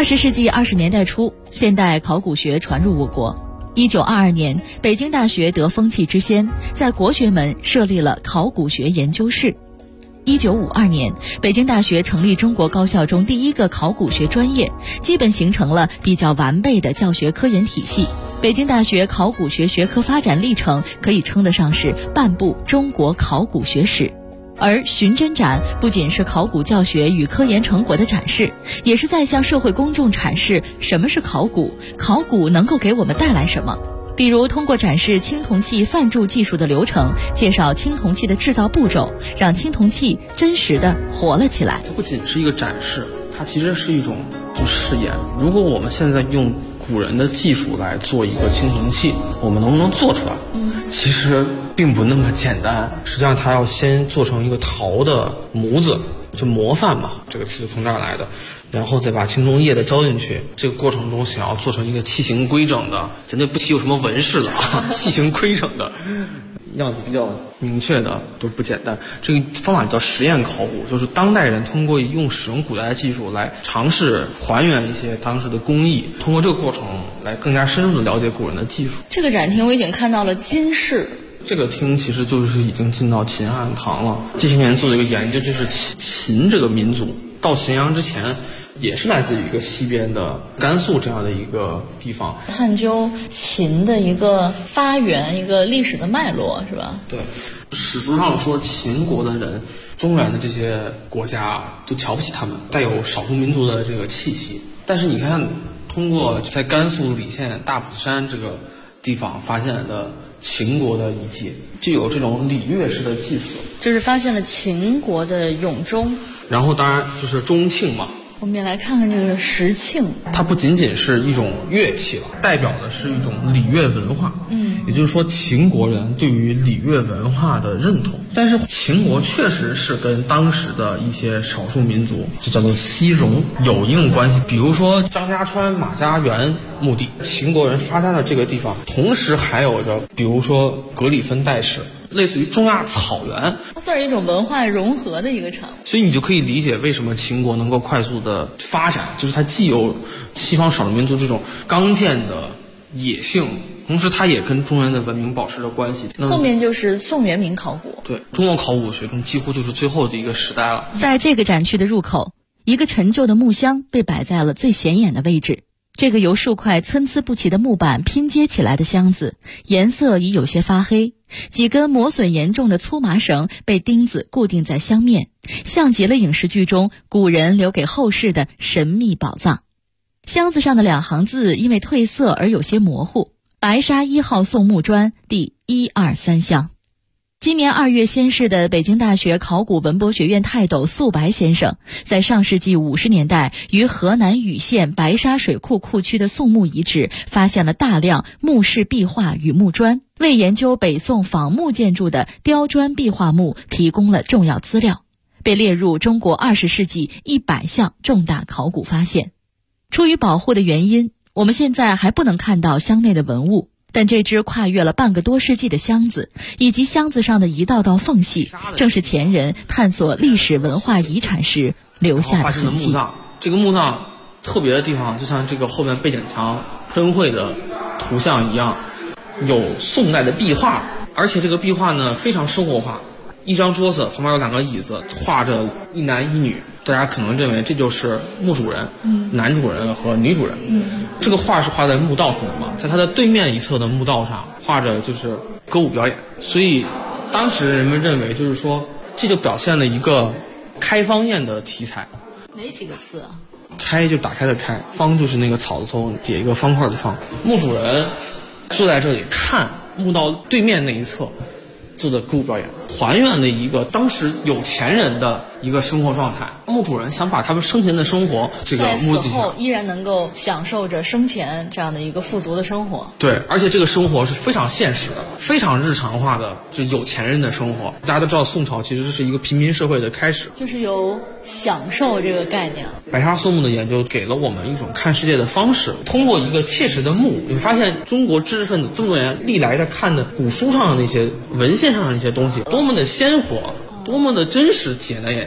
20世纪20年代初，现代考古学传入我国。1922年，北京大学得风气之先，在国学门设立了考古学研究室。1952年，北京大学成立中国高校中第一个考古学专业，基本形成了比较完备的教学科研体系。北京大学考古学学科发展历程可以称得上是半部中国考古学史。而寻真展不仅是考古教学与科研成果的展示，也是在向社会公众阐释什么是考古，考古能够给我们带来什么。比如通过展示青铜器范铸技术的流程，介绍青铜器的制造步骤，让青铜器真实的活了起来。 它不仅是一个展示，它其实是一种试验。如果我们现在用古人的技术来做一个青铜器，我们能不能做出来？其实并不那么简单。实际上它要先做成一个陶的模子，就模范嘛，这个词从这儿来的，然后再把青铜液的浇进去。这个过程中想要做成一个器形规整的，咱就不提有什么纹饰了啊，器形规整的样子比较明确的都不简单。这个方法叫实验考古，就是当代人通过使用古代的技术来尝试还原一些当时的工艺，通过这个过程来更加深入的了解古人的技术。 这个展厅我已经看到了金饰。 这个厅其实就是已经进到秦汉唐了。这些年做的一个研究，就是秦这个民族到秦阳之前也是来自于一个西边的甘肃这样的一个地方， 探究秦的一个发源，一个历史的脉络，是吧？ 对，史书上说秦国的人，中原的这些国家都瞧不起他们，带有少数民族的这个气息。但是你看，通过在甘肃礼县大普山这个地方发现的秦国的遗迹，就有这种礼乐式的祭祀， 就是发现了秦国的俑钟， 然后当然就是钟磬嘛。 我们也来看看这个石磬， 它不仅仅是一种乐器了，代表的是一种礼乐文化。也就是说秦国人对于礼乐文化的认同。但是秦国确实是跟当时的一些少数民族，就叫做西戎，有一定关系。比如说张家川马家园墓地，秦国人发家的这个地方，同时还有着比如说格里芬代氏，类似于中亚草原， 它算是一种文化融合的一个产物。 所以你就可以理解为什么秦国能够快速的发展，就是它既有西方少数民族这种刚健的野性，同时它也跟中原的文明保持着关系。 后面就是宋元明考古， 对，中国考古学中几乎就是最后的一个时代了。 在这个展区的入口，一个陈旧的木箱被摆在了最显眼的位置。这个由数块参差不齐的木板拼接起来的箱子，颜色已有些发黑，几根磨损严重的粗麻绳被钉子固定在箱面，像极了影视剧中古人留给后世的神秘宝藏。箱子上的2行字因为褪色而有些模糊，白沙1号宋木砖第123箱。今年2月仙逝的北京大学考古文博学院泰斗宿白先生，在上世纪50年代于河南禹县白沙水库库区的宋墓遗址发现了大量墓室壁画与木砖，为研究北宋仿木建筑的雕砖壁画墓提供了重要资料，被列入中国20世纪100项重大考古发现。出于保护的原因，我们现在还不能看到箱内的文物，但这只跨越了半个多世纪的箱子，以及箱子上的一道道缝隙，正是前人探索历史文化遗产时留下的痕迹。 这个墓葬特别的地方，就像这个后面背景墙喷绘的图像一样，有宋代的壁画，而且这个壁画呢非常生活化。一张桌子旁边有2个椅子，画着一男一女，大家可能认为这就是墓主人，男主人和女主人。这个画是画在墓道上的嘛，在它的对面一侧的墓道上画着就是歌舞表演，所以当时人们认为就是说这就表现了一个开方宴的题材。 哪几个字啊？ 开就打开的开，方就是那个草字头叠一个方块的方。墓主人坐在这里看墓道对面那一侧做的歌舞表演，还原了一个当时有钱人的一个生活状态。墓主人想把他们生前的生活这个目的在死后依然能够享受着生前这样的一个富足的生活。 对，而且这个生活是非常现实的，非常日常化的，就有钱人的生活。大家都知道宋朝其实是一个平民社会的开始， 就是有享受这个概念。 白沙宋墓的研究给了我们一种看世界的方式，通过一个切实的墓，你发现中国知识分子这么多年历来的看的古书上的那些文献上的那些东西多么的鲜活，多么的真实体现在眼前。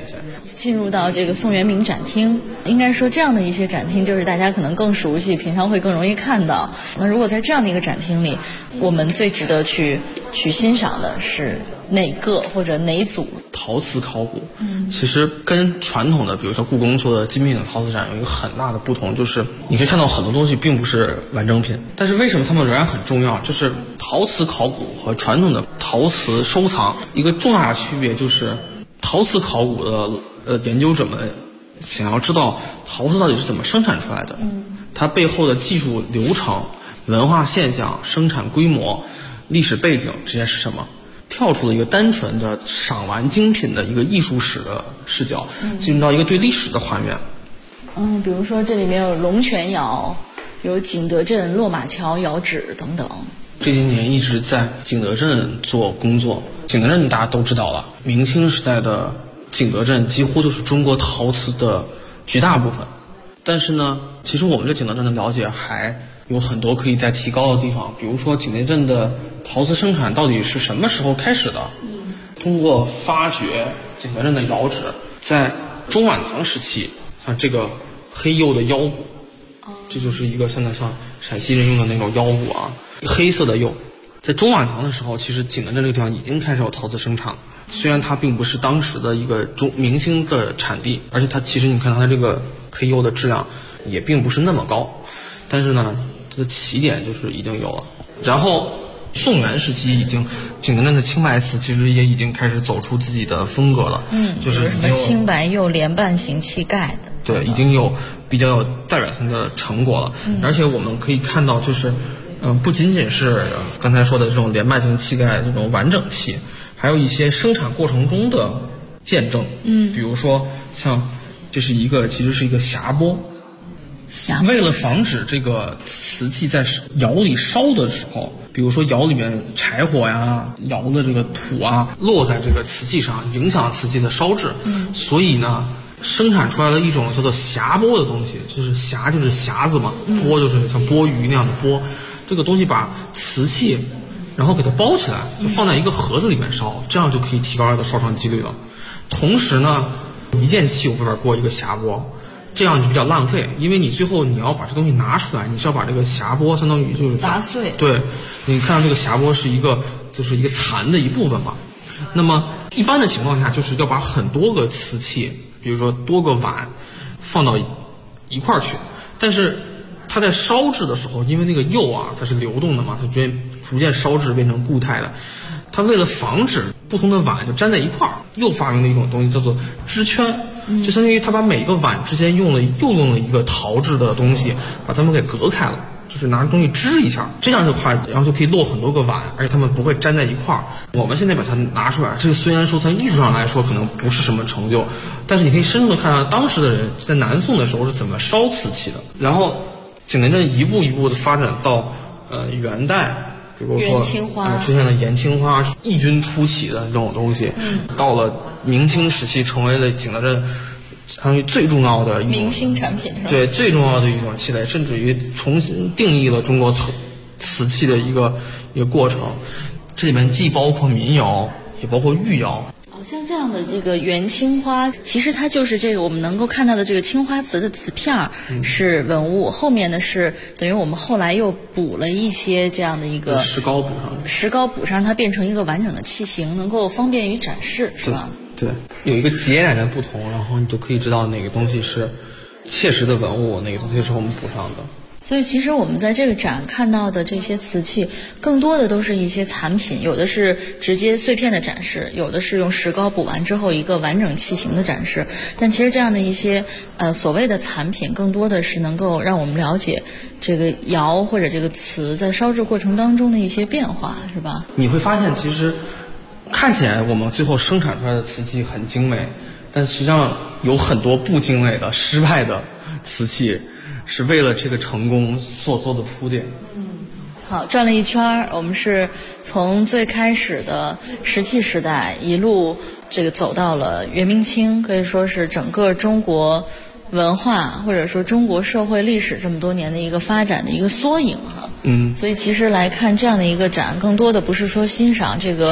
进入到这个宋元明展厅，应该说这样的一些展厅就是大家可能更熟悉，平常会更容易看到。那如果在这样的一个展厅里，我们最值得去欣赏的是哪个或者哪组陶瓷考古？其实跟传统的比如说故宫做的精品陶瓷展有一个很大的不同，就是你可以看到很多东西并不是完整品，但是为什么它们仍然很重要？就是陶瓷考古和传统的陶瓷收藏一个重大的区别，就是陶瓷考古的研究者们想要知道陶瓷到底是怎么生产出来的，它背后的技术流程、文化现象、生产规模、历史背景这些是什么，跳出了一个单纯的赏玩精品的一个艺术史的视角，进入到一个对历史的还原。 比如说这里面有龙泉窑，有景德镇落马桥窑址等等。 这些年一直在景德镇做工作。景德镇大家都知道了，明清时代的景德镇几乎就是中国陶瓷的绝大部分。但是呢，其实我们对景德镇的了解还有很多可以再提高的地方，比如说景德镇的陶瓷生产到底是什么时候开始的？通过发掘景德镇的窑址，在中晚唐时期，像这个黑釉的腰鼓，这就是一个现在像陕西人用的那种腰鼓啊，黑色的釉。在中晚唐的时候，其实景德镇这个地方已经开始有陶瓷生产了。虽然它并不是当时的一个明星的产地，而且它其实你看它这个黑釉的质量也并不是那么高，但是呢，它的起点就是已经有了。然后宋元时期，景德镇的青白瓷其实也已经开始走出自己的风格了，就是什么青白釉连瓣形砌盖的， 对，已经有比较有代表性的成果了。而且我们可以看到，就是不仅仅是刚才说的这种连瓣形砌盖这种完整器，还有一些生产过程中的见证。比如说像这是其实是一个匣钵。为了防止这个瓷器在窑里烧的时候，比如说窑里面柴火呀、窑的这个土啊落在这个瓷器上，影响瓷器的烧制，所以呢，生产出来了一种叫做匣钵的东西，就是匣就是匣子嘛，钵就是像钵盂那样的钵。这个东西把瓷器，然后给它包起来，就放在一个盒子里面烧，这样就可以提高它的烧成几率了。同时呢，一件器物外边过一个匣钵。这样就比较浪费，因为你最后你要把这东西拿出来，你是要把这个匣钵相当于就是砸碎。 对，你看到这个匣钵就是一个残的一部分嘛。那么一般的情况下，就是要把很多个瓷器，比如说多个碗，放到一块儿去。但是它在烧制的时候，因为那个釉啊它是流动的嘛，它逐渐烧制变成固态的。它为了防止不同的碗就粘在一块儿，又发明了一种东西叫做支圈。就相当于他把每个碗之间用了一个陶制的东西，把它们给隔开了，就是拿东西支一下，这样的话，然后就可以落很多个碗，而且它们不会粘在一块儿。我们现在把它拿出来，这个虽然说从艺术上来说可能不是什么成就，但是你可以深入的看到当时的人在南宋的时候是怎么烧瓷器的。然后景德镇一步一步的发展到元代。比如说出现了元青花异军突起的这种东西，到了明清时期成为了景德镇相当于最重要的一种明星产品， 对，最重要的一种器类，甚至于重新定义了中国瓷器的一个过程。这里面既包括民窑，也包括御窑。 像这样的这个元青花，其实它就是这个我们能够看到的这个青花瓷的瓷片是文物，后面的是等于我们后来又补了一些这样的一个石膏补上， 它变成一个完整的器型，能够方便于展示，是吧？ 对，有一个截然的不同，然后你就可以知道哪个东西是切实的文物，哪个东西是我们补上的。 所以其实我们在这个展看到的这些瓷器，更多的都是一些残品，有的是直接碎片的展示，有的是用石膏补完之后一个完整器型的展示。但其实这样的一些所谓的残品，更多的是能够让我们了解这个窑或者这个瓷在烧制过程当中的一些变化，是吧？ 你会发现，其实看起来我们最后生产出来的瓷器很精美，但实际上有很多不精美的、失败的瓷器。是为了这个成功所做的铺垫。 好，转了一圈，我们是从最开始的石器时代一路这个走到了元明清，可以说是整个中国文化或者说中国社会历史这么多年的一个发展的一个缩影哈。所以其实来看这样的一个展，更多的不是说欣赏这个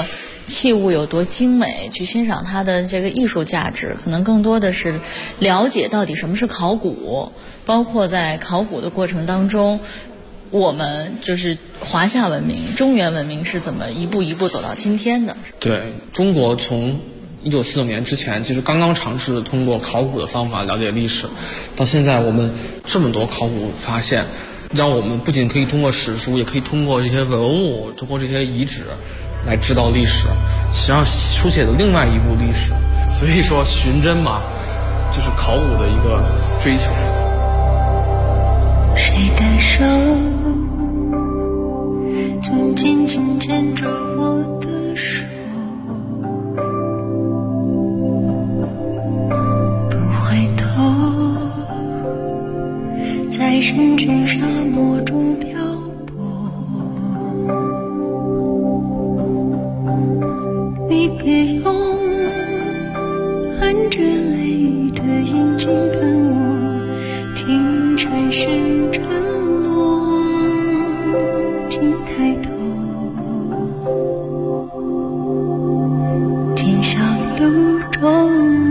器物有多精美，去欣赏它的这个艺术价值，可能更多的是了解到底什么是考古，包括在考古的过程当中，我们就是华夏文明、中原文明是怎么一步一步走到今天的。 对，中国从1949年之前其实刚刚尝试通过考古的方法了解历史，到现在我们这么多考古发现，让我们不仅可以通过史书，也可以通过这些文物，通过这些遗址来知道历史，实际上书写了另外一部历史。所以说寻真嘛，就是考古的一个追求。 谁的手曾紧紧牵着我的手，不回头，在深沉沙漠中漂泊。你别用含着泪的眼睛看我，听蝉声沉落，请抬头，今宵路中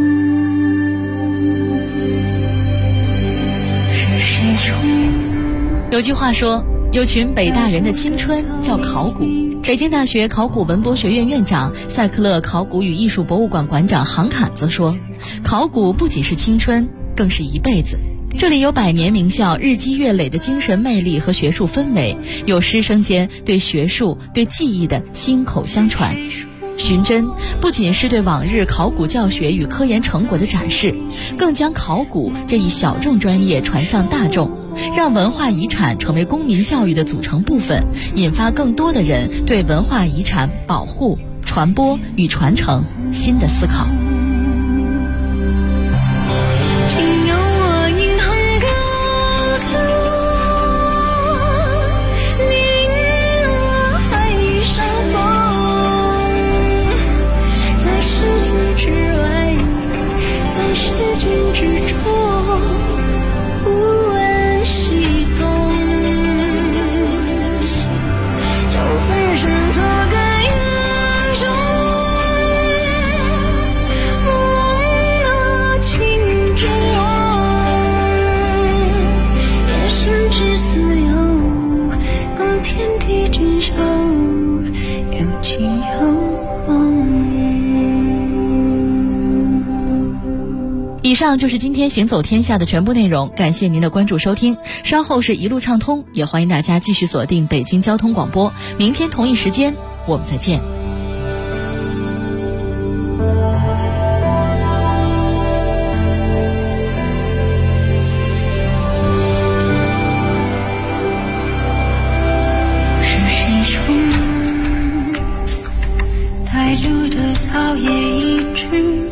是谁说？ 有句话说，有群北大人的青春叫考古。北京大学考古文博学院院长、塞克勒考古与艺术博物馆馆长杭侃则说，考古不仅是青春，更是一辈子。这里有百年名校日积月累的精神魅力和学术氛围，有师生间对学术、对技艺的心口相传。寻真不仅是对往日考古教学与科研成果的展示，更将考古这一小众专业传向大众，让文化遗产成为公民教育的组成部分，引发更多的人对文化遗产保护、传播与传承新的思考。以上就是今天行走天下的全部内容，感谢您的关注收听。稍后是一路畅通，也欢迎大家继续锁定北京交通广播。明天同一时间我们再见。 是谁说带路的草也一直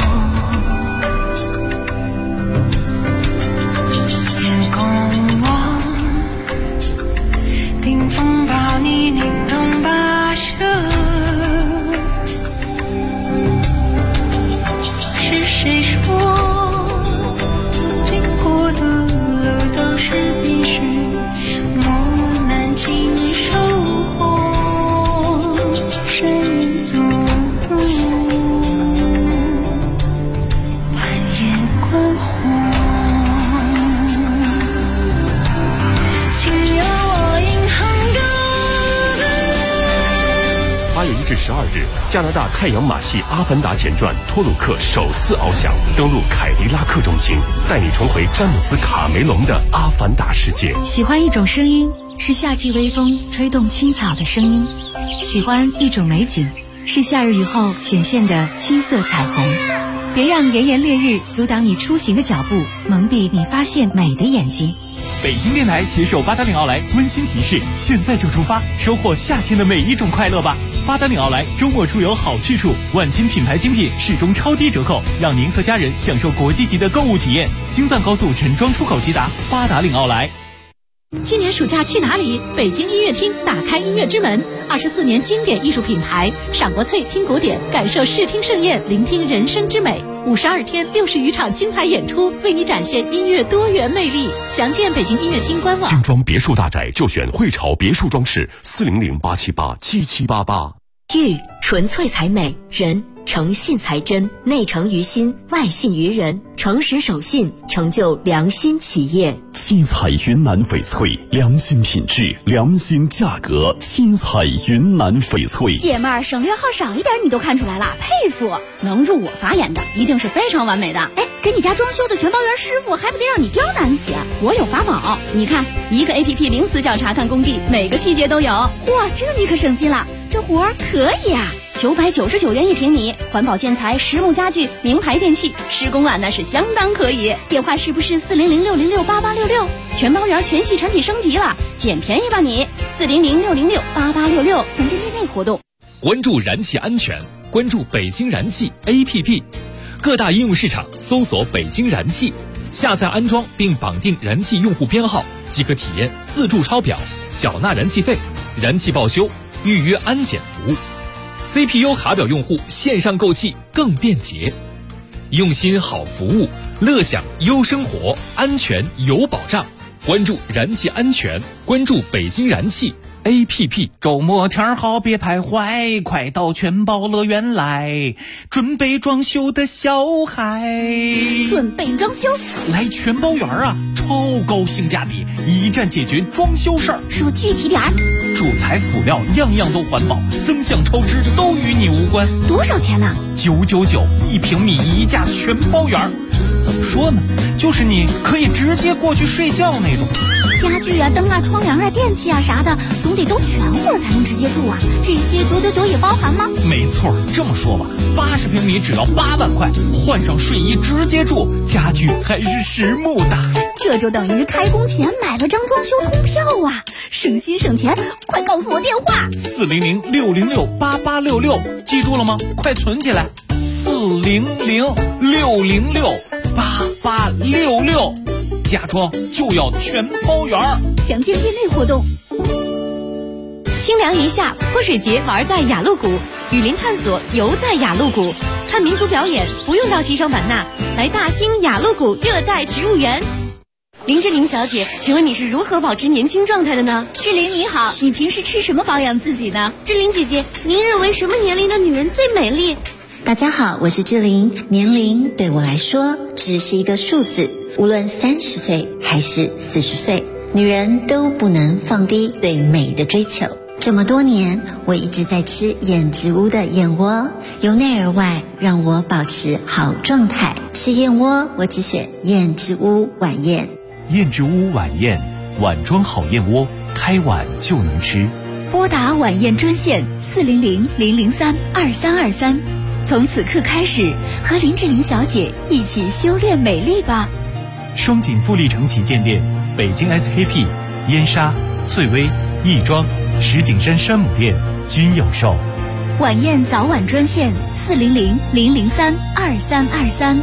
8月1至12日，加拿大太阳马戏《阿凡达前传》托鲁克首次翱翔，登陆凯迪拉克中心，带你重回詹姆斯·卡梅隆的阿凡达世界。 喜欢一种声音，是夏季微风吹动青草的声音；喜欢一种美景，是夏日雨后显现的青色彩虹。别让炎炎烈日阻挡你出行的脚步，蒙蔽你发现美的眼睛。 北京电台携手八达岭奥莱温馨提示：现在就出发，收获夏天的每一种快乐吧！八达岭奥莱周末出游好去处，万千品牌精品始终超低折扣，让您和家人享受国际级的购物体验。京藏高速陈庄出口直达八达岭奥莱。 今年暑假去哪里？北京音乐厅打开音乐之门，24年经典艺术品牌，赏国粹，听古典，感受视听盛宴，聆听人生之美。52天60余场精彩演出，为你展现音乐多元魅力。详见北京音乐厅官网。 精装别墅大宅就选汇潮别墅装饰，400-878-7788。 玉纯粹才美，人诚信才真，内诚于心，外信于人，诚实守信，成就良心企业。 七彩云南翡翠，良心品质，良心价格。七彩云南翡翠， 姐妹儿省略号少一点你都看出来了，佩服！能入我法眼的，一定是非常完美的。哎，给你家装修的全包员师傅，还不得让你刁难死？我有法宝，你看，一个 APP 零死角查看工地，每个细节都有。嚯，这你可省心了，这活儿可以啊！999元1平米，环保建材、实木家具、名牌电器，施工啊那是相当可以。电话是不是400-606-8866？全包园全系产品升级了，捡便宜吧你！400-606-8866，详见店内活动。 关注燃气安全，关注北京燃气 APP， 各大应用市场搜索北京燃气，下载安装并绑定燃气用户编号，即可体验自助抄表、缴纳燃气费、燃气报修、预约安检服务。CPU 卡表用户线上购气更便捷，用心好服务，乐享优生活，安全有保障。关注燃气安全，关注北京燃气 APP。 周末天好别徘徊，快到全包乐园来，准备装修的小孩。 准备装修？ 来全包园啊，超高性价比，一站解决装修事儿。 说具体点儿。 主材辅料样样都环保，增项超支都与你无关。 多少钱呢 ？9991平米一价全包园。怎么说呢？就是你可以直接过去睡觉那种。 家具啊、灯啊、窗帘啊、电器啊啥的，总得都全乎了才能直接住啊。这些999也包含吗？ 没错，这么说吧，80平米只要8万块，换上睡衣直接住，家具还是实木的。 这就等于开工前买了张装修通票啊，省心省钱！快告诉我电话 400-606-8866，记住了吗？快存起来，400-606-8866，家装就要全包圆。 详见店内活动。 清凉一下，泼水节玩在雅鹿谷，雨林探索游在雅鹿谷，看民族表演不用到西双版纳，来大兴雅鹿谷热带植物园。林志玲小姐，请问你是如何保持年轻状态的呢？ 志玲你好，你平时吃什么保养自己呢？ 志玲姐姐，您认为什么年龄的女人最美丽？ 大家好，我是志玲。年龄对我来说只是一个数字，无论30岁还是40岁，女人都不能放低对美的追求。这么多年，我一直在吃燕之屋的燕窝，由内而外让我保持好状态。吃燕窝，我只选燕之屋晚宴。 燕之屋晚宴，碗装好燕窝，开碗就能吃。 拨打晚宴专线400-003-2323，从此刻开始，和林志玲小姐一起修炼美丽吧。 双井富力城旗舰店、北京 SKP、燕莎、翠微、亦庄、石景山山姆店均有售。 晚宴早晚专线400-003-2323，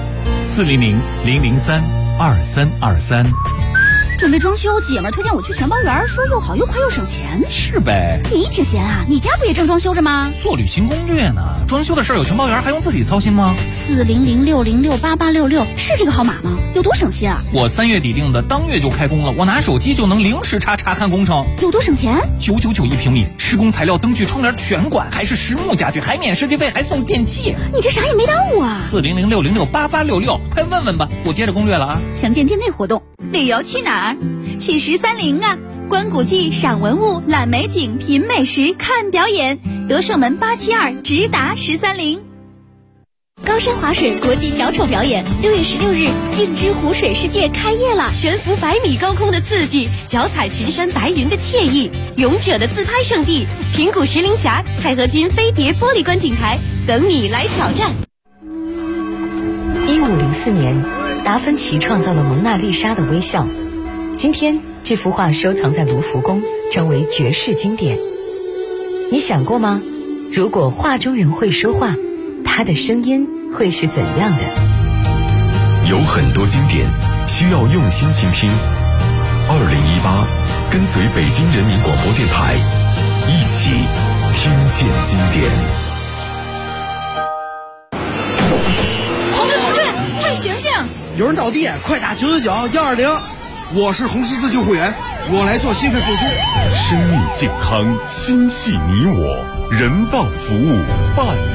400-003-2323。 准备装修，姐们儿推荐我去全包园，说又好又快又省钱。 是呗， 你挺闲啊？你家不也正装修着吗？ 做旅行攻略呢，装修的事儿有全包园还用自己操心吗 ？400-606-8866是这个号码吗？有多省心啊？ 我3月底定的，当月就开工了，我拿手机就能零时查看工程。 有多省钱 ？9991平米，施工材料、灯具、窗帘全管，还是实木家具，还免设计费，还送电器。 你这啥也没耽误啊 ！400-606-8866，快问问吧，我接着攻略了啊。 详见店内活动。旅游去哪儿？去1030啊！观古迹、赏文物、览美景、品美食、看表演。德胜门872直达1030。高山滑水国际小丑表演6月16日，镜之湖水世界开业了， 悬浮100米高空的刺激，脚踩群山白云的惬意，勇者的自拍圣地平谷石林峡钛合金飞碟玻璃观景台等你来挑战。 1504年，达芬奇创造了蒙娜丽莎的微笑。今天，这幅画收藏在卢浮宫，成为绝世经典。你想过吗？如果画中人会说话，他的声音会是怎样的？ 有很多经典需要用心倾听。2018，跟随北京人民广播电台，一起听见经典。 同志，快醒醒！ 有人倒地，快打999-120。我是红十字救护员，我来做心肺复苏。 生命健康，心系你我。 人道服务伴